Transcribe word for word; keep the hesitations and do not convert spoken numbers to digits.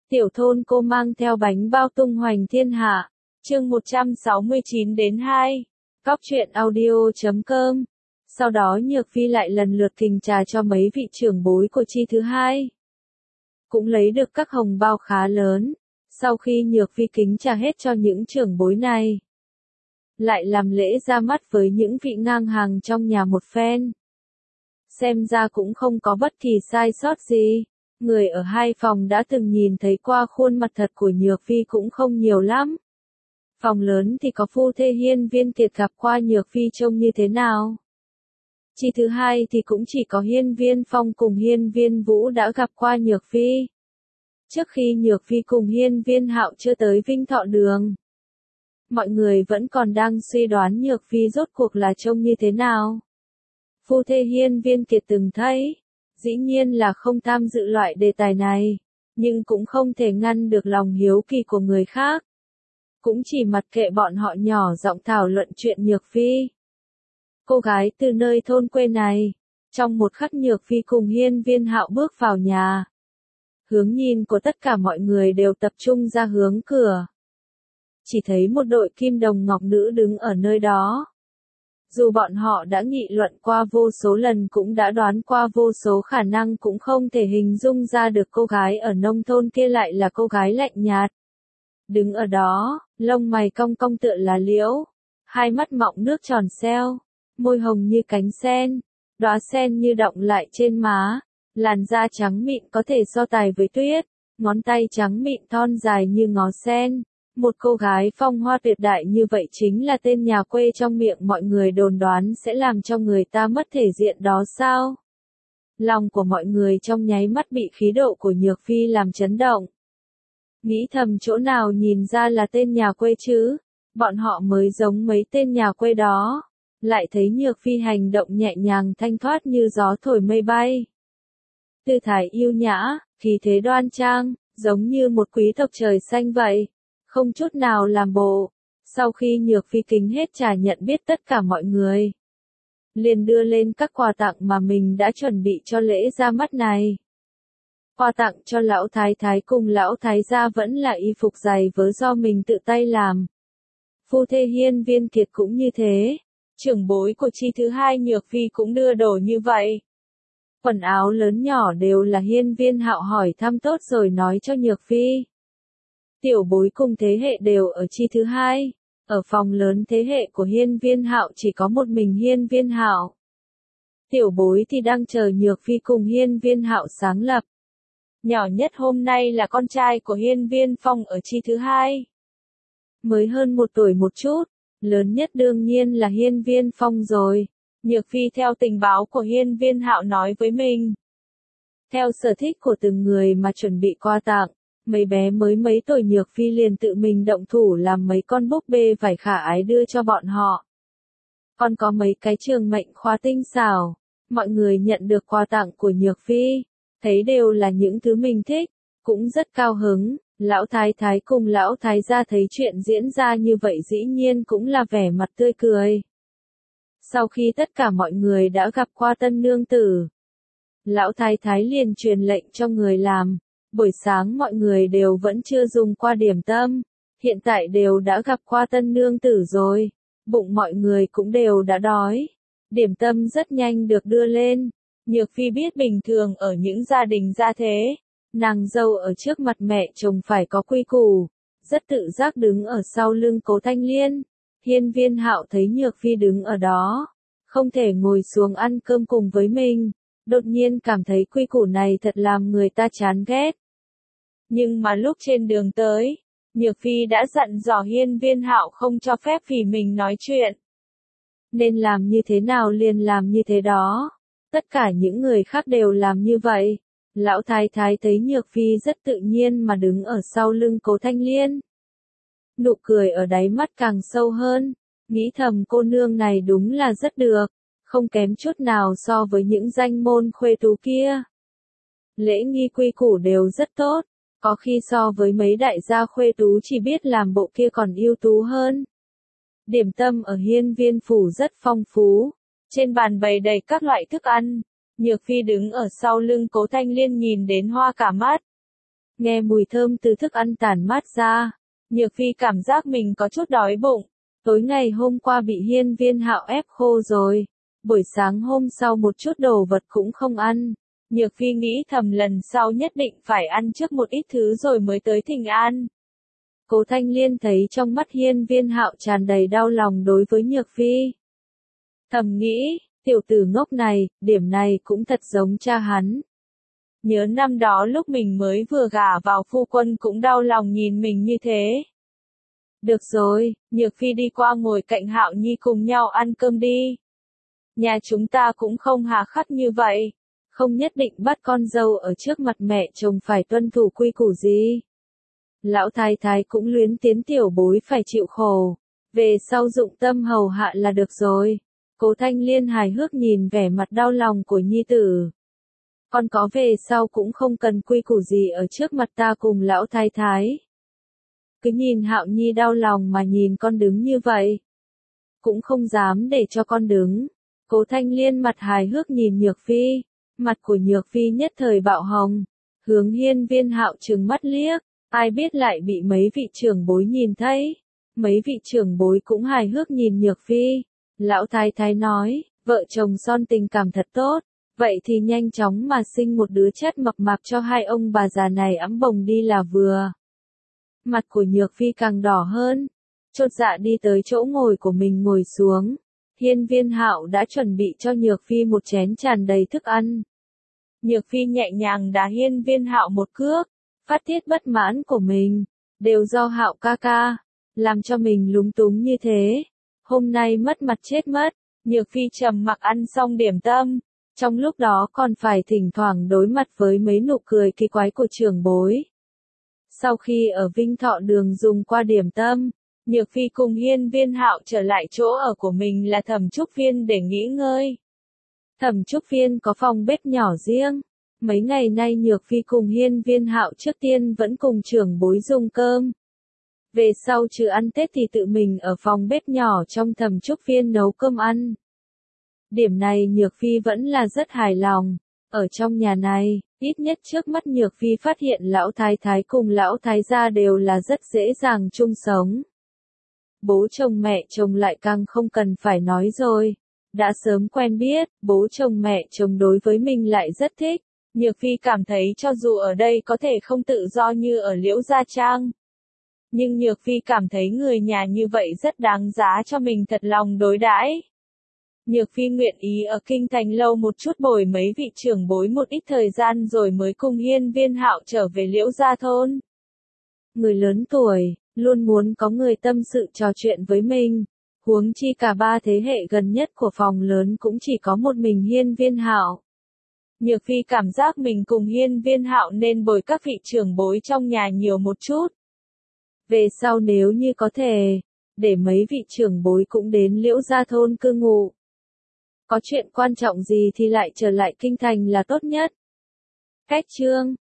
Tiểu thôn cô mang theo bánh bao tung hoành thiên hạ. Chương một trăm sáu mươi chín đến hai. Cóc truyện audio chấm com. Sau đó Nhược Phi lại lần lượt kình trà cho mấy vị trưởng bối của chi thứ hai. Cũng lấy được các hồng bao khá lớn. Sau khi Nhược Phi kính trà hết cho những trưởng bối này, lại làm lễ ra mắt với những vị ngang hàng trong nhà một phen. Xem ra cũng không có bất kỳ sai sót gì. Người ở hai phòng đã từng nhìn thấy qua khuôn mặt thật của Nhược Phi cũng không nhiều lắm. Phòng lớn thì có phu thê Hiên Viên Kiệt gặp qua Nhược Phi trông như thế nào. Chi thứ hai thì cũng chỉ có Hiên Viên Phong cùng Hiên Viên Vũ đã gặp qua Nhược Phi. Trước khi Nhược Phi cùng Hiên Viên Hạo chưa tới Vinh Thọ Đường, mọi người vẫn còn đang suy đoán Nhược Phi rốt cuộc là trông như thế nào. Phu thê Hiên Viên Kiệt từng thấy, dĩ nhiên là không tham dự loại đề tài này, nhưng cũng không thể ngăn được lòng hiếu kỳ của người khác. Cũng chỉ mặc kệ bọn họ nhỏ giọng thảo luận chuyện Nhược Phi. Cô gái từ nơi thôn quê này, trong một khắc Nhược Phi cùng Hiên Viên Hạo bước vào nhà. Hướng nhìn của tất cả mọi người đều tập trung ra hướng cửa. Chỉ thấy một đội kim đồng ngọc nữ đứng ở nơi đó. Dù bọn họ đã nghị luận qua vô số lần cũng đã đoán qua vô số khả năng cũng không thể hình dung ra được cô gái ở nông thôn kia lại là cô gái lạnh nhạt. Đứng ở đó, lông mày cong cong tựa lá liễu, hai mắt mọng nước tròn xeo, môi hồng như cánh sen, đóa sen như đọng lại trên má, làn da trắng mịn có thể so tài với tuyết, ngón tay trắng mịn thon dài như ngó sen. Một cô gái phong hoa tuyệt đại như vậy chính là tên nhà quê trong miệng mọi người đồn đoán sẽ làm cho người ta mất thể diện đó sao? Lòng của mọi người trong nháy mắt bị khí độ của Nhược Phi làm chấn động. Nghĩ thầm chỗ nào nhìn ra là tên nhà quê chứ, bọn họ mới giống mấy tên nhà quê đó. Lại thấy Nhược Phi hành động nhẹ nhàng thanh thoát như gió thổi mây bay. Tư thái yêu nhã, khí thế đoan trang, giống như một quý tộc trời xanh vậy. Không chút nào làm bộ. Sau khi Nhược Phi kính hết trà nhận biết tất cả mọi người, liền đưa lên các quà tặng mà mình đã chuẩn bị cho lễ ra mắt này. Quà tặng cho lão thái thái cùng lão thái gia vẫn là y phục giày vớ do mình tự tay làm. Phu thê Hiên Viên Kiệt cũng như thế. Trưởng bối của chi thứ hai Nhược Phi cũng đưa đồ như vậy. Quần áo lớn nhỏ đều là Hiên Viên Hạo hỏi thăm tốt rồi nói cho Nhược Phi. Tiểu bối cùng thế hệ đều ở chi thứ hai, ở phòng lớn thế hệ của Hiên Viên Hạo chỉ có một mình Hiên Viên Hạo. Tiểu bối thì đang chờ Nhược Phi cùng Hiên Viên Hạo sáng lập. Nhỏ nhất hôm nay là con trai của Hiên Viên Phong ở chi thứ hai. Mới hơn một tuổi một chút, lớn nhất đương nhiên là Hiên Viên Phong rồi. Nhược Phi theo tình báo của Hiên Viên Hạo nói với mình. Theo sở thích của từng người mà chuẩn bị quà tặng. Mấy bé mới mấy tuổi Nhược Phi liền tự mình động thủ làm mấy con búp bê vải khả ái đưa cho bọn họ. Còn có mấy cái trường mệnh khóa tinh xảo. Mọi người nhận được quà tặng của Nhược Phi, thấy đều là những thứ mình thích, cũng rất cao hứng. Lão thái thái cùng lão thái gia thấy chuyện diễn ra như vậy dĩ nhiên cũng là vẻ mặt tươi cười. Sau khi tất cả mọi người đã gặp qua tân nương tử, lão thái thái liền truyền lệnh cho người làm. Buổi sáng mọi người đều vẫn chưa dùng qua điểm tâm, hiện tại đều đã gặp qua tân nương tử rồi, bụng mọi người cũng đều đã đói. Điểm tâm rất nhanh được đưa lên. Nhược Phi biết bình thường ở những gia đình gia thế, nàng dâu ở trước mặt mẹ chồng phải có quy củ, rất tự giác đứng ở sau lưng Cố Thanh Liên. Hiên Viên Hạo thấy Nhược Phi đứng ở đó, không thể ngồi xuống ăn cơm cùng với mình. Đột nhiên cảm thấy quy củ này thật làm người ta chán ghét. Nhưng mà lúc trên đường tới, Nhược Phi đã dặn dò Hiên Viên Hạo không cho phép vì mình nói chuyện. Nên làm như thế nào liền làm như thế đó. Tất cả những người khác đều làm như vậy. Lão thái thái thấy Nhược Phi rất tự nhiên mà đứng ở sau lưng Cố Thanh Liên. Nụ cười ở đáy mắt càng sâu hơn. Nghĩ thầm cô nương này đúng là rất được. Không kém chút nào so với những danh môn khuê tú kia. Lễ nghi quy củ đều rất tốt. Có khi so với mấy đại gia khuê tú chỉ biết làm bộ kia còn ưu tú hơn. Điểm tâm ở Hiên Viên phủ rất phong phú. Trên bàn bày đầy các loại thức ăn. Nhược Phi đứng ở sau lưng Cố Thanh Liên nhìn đến hoa cả mắt. Nghe mùi thơm từ thức ăn tản mát ra, Nhược Phi cảm giác mình có chút đói bụng. Tối ngày hôm qua bị Hiên Viên Hạo ép khô rồi. Buổi sáng hôm sau một chút đồ vật cũng không ăn. Nhược Phi nghĩ thầm lần sau nhất định phải ăn trước một ít thứ rồi mới tới Thịnh An. Cố Thanh Liên thấy trong mắt Hiên Viên Hạo tràn đầy đau lòng đối với Nhược Phi. Thầm nghĩ, tiểu tử ngốc này, điểm này cũng thật giống cha hắn. Nhớ năm đó lúc mình mới vừa gả vào phu quân cũng đau lòng nhìn mình như thế. Được rồi, Nhược Phi đi qua ngồi cạnh Hạo Nhi cùng nhau ăn cơm đi. Nhà chúng ta cũng không hà khắc như vậy, không nhất định bắt con dâu ở trước mặt mẹ chồng phải tuân thủ quy củ gì. Lão thái thái cũng luyến tiến tiểu bối phải chịu khổ, về sau dụng tâm hầu hạ là được rồi. Cố Thanh Liên hài hước nhìn vẻ mặt đau lòng của nhi tử. Con có về sau cũng không cần quy củ gì ở trước mặt ta cùng lão thái thái. Cứ nhìn Hạo Nhi đau lòng mà nhìn con đứng như vậy. Cũng không dám để cho con đứng. Cố Thanh Liên mặt hài hước nhìn Nhược Phi. Mặt của Nhược Phi nhất thời bạo hồng. Hướng Hiên Viên Hạo trừng mắt liếc. Ai biết lại bị mấy vị trưởng bối nhìn thấy. Mấy vị trưởng bối cũng hài hước nhìn Nhược Phi. Lão thái thái nói, vợ chồng son tình cảm thật tốt. Vậy thì nhanh chóng mà sinh một đứa chất mập mạp cho hai ông bà già này ẵm bồng đi là vừa. Mặt của Nhược Phi càng đỏ hơn. Chột dạ đi tới chỗ ngồi của mình ngồi xuống. Hiên Viên Hạo đã chuẩn bị cho Nhược Phi một chén tràn đầy thức ăn. Nhược Phi nhẹ nhàng đá Hiên Viên Hạo một cước. Phát tiết bất mãn của mình. Đều do Hạo ca ca. Làm cho mình lúng túng như thế. Hôm nay mất mặt chết mất. Nhược Phi trầm mặc ăn xong điểm tâm. Trong lúc đó còn phải thỉnh thoảng đối mặt với mấy nụ cười kỳ quái của trưởng bối. Sau khi ở Vinh Thọ Đường dùng qua điểm tâm, Nhược Phi cùng Hiên Viên Hạo trở lại chỗ ở của mình là Thẩm Trúc Viên để nghỉ ngơi. Thẩm Trúc Viên có phòng bếp nhỏ riêng. Mấy ngày nay Nhược Phi cùng Hiên Viên Hạo trước tiên vẫn cùng trưởng bối dùng cơm. Về sau trừ ăn Tết thì tự mình ở phòng bếp nhỏ trong Thẩm Trúc Viên nấu cơm ăn. Điểm này Nhược Phi vẫn là rất hài lòng. Ở trong nhà này, ít nhất trước mắt Nhược Phi phát hiện lão thái thái cùng lão thái gia đều là rất dễ dàng chung sống. Bố chồng mẹ chồng lại càng không cần phải nói rồi. Đã sớm quen biết, bố chồng mẹ chồng đối với mình lại rất thích. Nhược Phi cảm thấy cho dù ở đây có thể không tự do như ở Liễu Gia Trang. Nhưng Nhược Phi cảm thấy người nhà như vậy rất đáng giá cho mình thật lòng đối đãi. Nhược Phi nguyện ý ở Kinh Thành lâu một chút bồi mấy vị trưởng bối một ít thời gian rồi mới cùng Hiên Viên Hạo trở về Liễu Gia thôn. Người lớn tuổi, luôn muốn có người tâm sự trò chuyện với mình. Huống chi cả ba thế hệ gần nhất của phòng lớn cũng chỉ có một mình Hiên Viên Hạo. Nhược Phi cảm giác mình cùng Hiên Viên Hạo nên bồi các vị trưởng bối trong nhà nhiều một chút. Về sau nếu như có thể, để mấy vị trưởng bối cũng đến Liễu Gia thôn cư ngụ. Có chuyện quan trọng gì thì lại trở lại Kinh Thành là tốt nhất. Cách chương